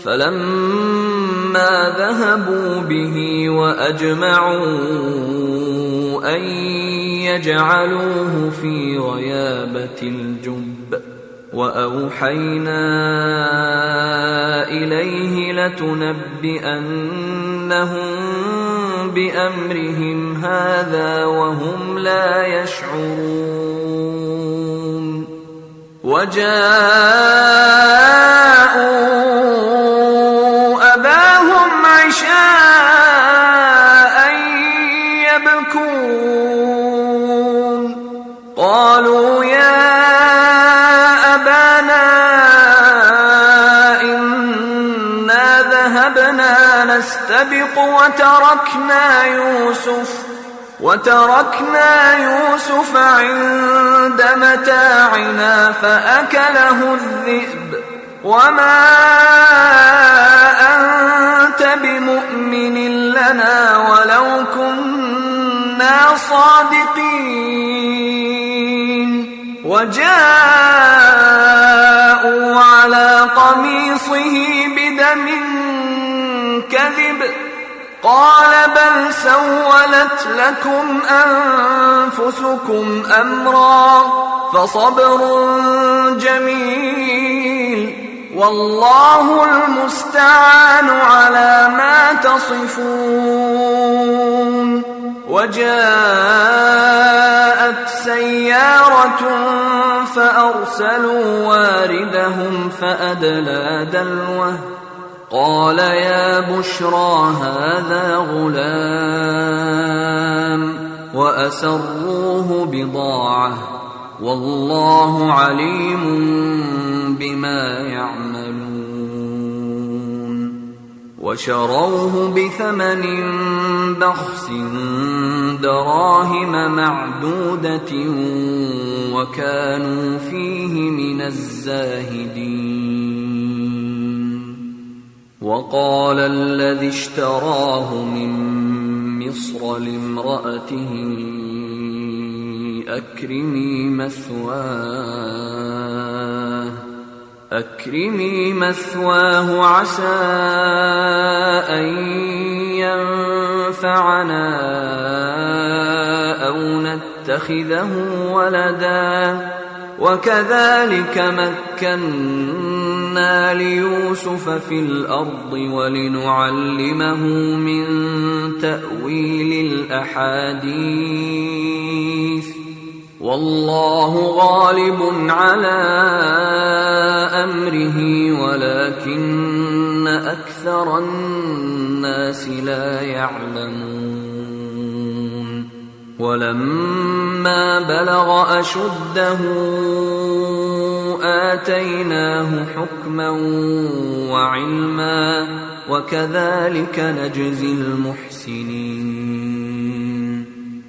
فلما ذهبوا به وأجمعوا أن يجعلوه في غيابة الجب وأوحينا إليه لتنبئنهم بأمرهم هذا وهم لا يشعرون وجاءوا أباهم عشاء يبكون قالوا يا أبانا إنا ذهبنا نستبق وتركنا يوسف عند متاعنا فأكله الذئب وما أنت بمؤمن لنا ولو كنا صادقين وجاءوا على قميصه بدم كذب قال بل سولت لكم أنفسكم أمرا فصبر جميل والله المستعان على ما تصفون وجاءت سيارة فأرسلوا واردهم فأدلى دلوه قال يا بشرى هذا غلام وأسروه بضاعة والله عليم بما يعملون وشروه بثمن بخس دراهم معدودة وكانوا فيه من الزاهدين وقال الذي اشتراه من مصر لامرأته أكرمي مثواه عسى أن ينفعنا أو نتخذه ولدا وكذلك مكنا ليوسف في الأرض ولنعلمه من تأويل الأحاديث والله غالب على أمره ولكن أكثر الناس لا يعلمون ولما بلغ أشده آتيناه حكما وعلما وكذلك نجزي المحسنين